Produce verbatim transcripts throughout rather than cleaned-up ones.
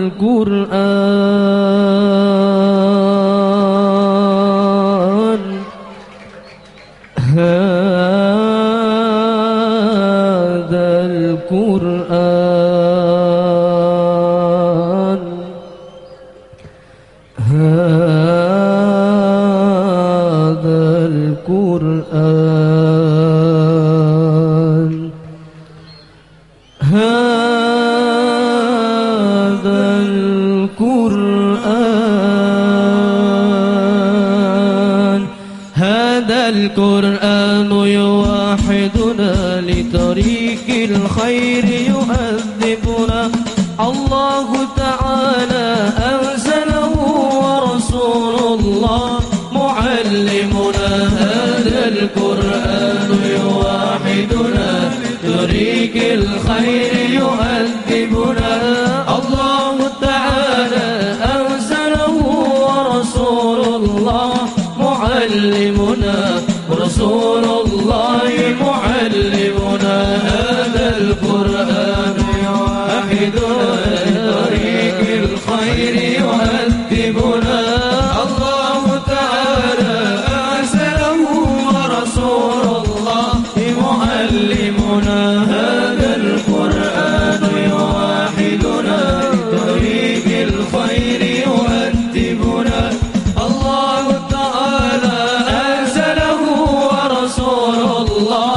القرآن هذا القرآن هذا القرآن هذا القرآن هذا القرآن يوحدنا لطريق الخير يؤدبنا الله تعالى أنزله ورسول الله معلمنا هذا القرآن يوحدنا طريق الخير يؤدبنا الله تعالى أنزله ورسول الله معلمنا ورسول الله معلمنا هذا القرآن يوحدنا لطريق الخير يؤدبنا الله تعالى أنزله ورسول الله معلمنا هذا القرآن يوحدنا لطريق الخير يؤدبنا الله تعالى أنزله ورسول الله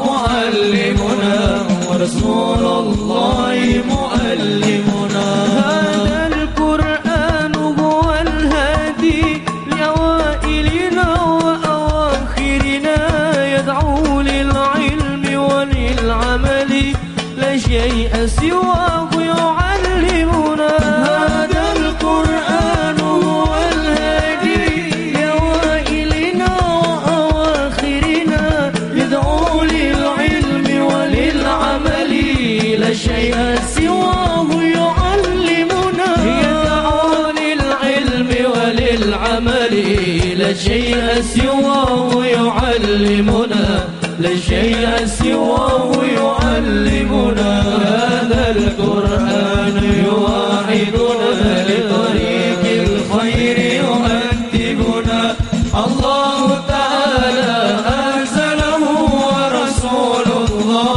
معلمنا ورسول الله معلمنا هذا القرآن هو الهادي لأوائلنا وأواخرنا يدعو للعلم وللعمل لا شيء سواه يعلمنا هذا القرآن هو الهادي لأوائلنا وأواخرنا يدعو للعلم وللعمل لا شيء سواه يعلمنا يدعو للعلم وللعمل لا شيء سواه يعلمنا لا شيء سواه يعلمنا هذا القرآن يوحدنا لطريق الخير يؤدبنا الله تعالى أنزله ورسول الله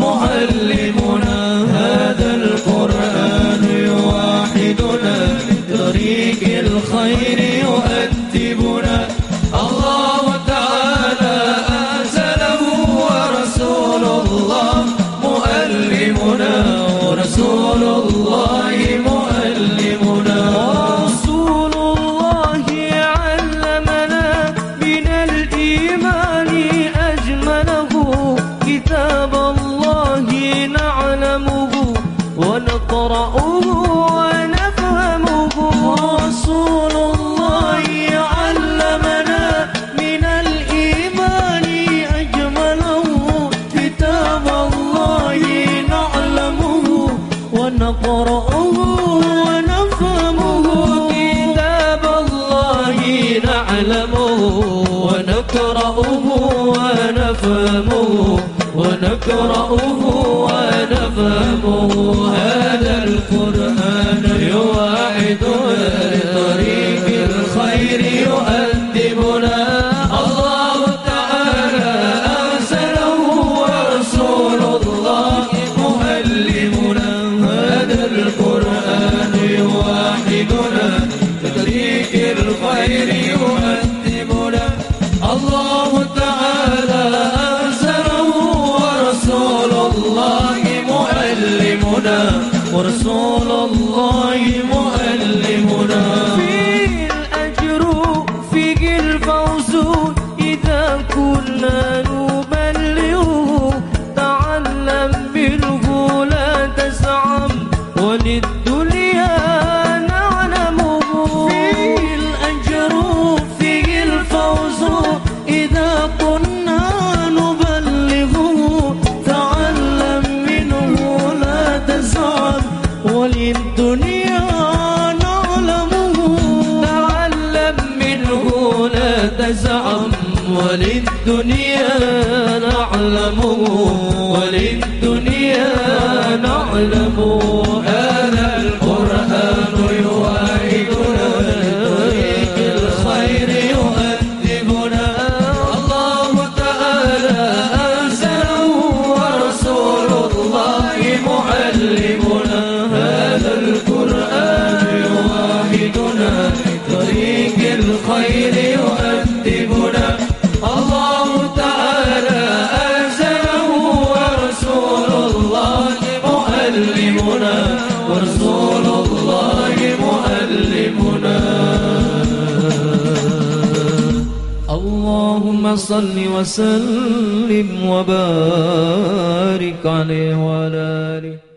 معلمنا هذا القرآن يوحدنا لطريق الخير يؤدبنا الله تعالى أنزله ورسول الله معلمنا ورسول الله معلمنا ورسول الله علمنا من الإيمان أجمله كتاب الله نعلمه ونقرأه ونفهمه رسول الله علمنا من الإيمان أجمله كتاب الله نعلمه ونقرأه ونفهمه كتاب الله نعلمه ونقرأه ونفهمه ونقرأه ونفهمه هذا القرآن يوحدنا لطريق الخير يؤدبنا الله تعالى أنزله ورسول الله معلمنا هذا القرآن يوحدنا لطريق الخير يؤدبنا الله تعالى أنزله ورسول الله معلمنا ورسول الله معلمنا فيه الأجر فيه الفوز إذا كنا نبلغه تعلم منه لا تزعم وللدنيا نعلمه فيه الأجر فيه الفوز إذا كنا نبلغه تعلم منه لا تزعم وللدنيا نعلمه تعلم منه لا تزعم وللدنيا نعلمه وللدنيا نعلمه هذا القرآن الخير يؤدبنا الله تعالى أنزله ورسول الله مؤلمنا ورسول الله مؤلمنا اللهم صل وسلم وبارك عليه وعلى آله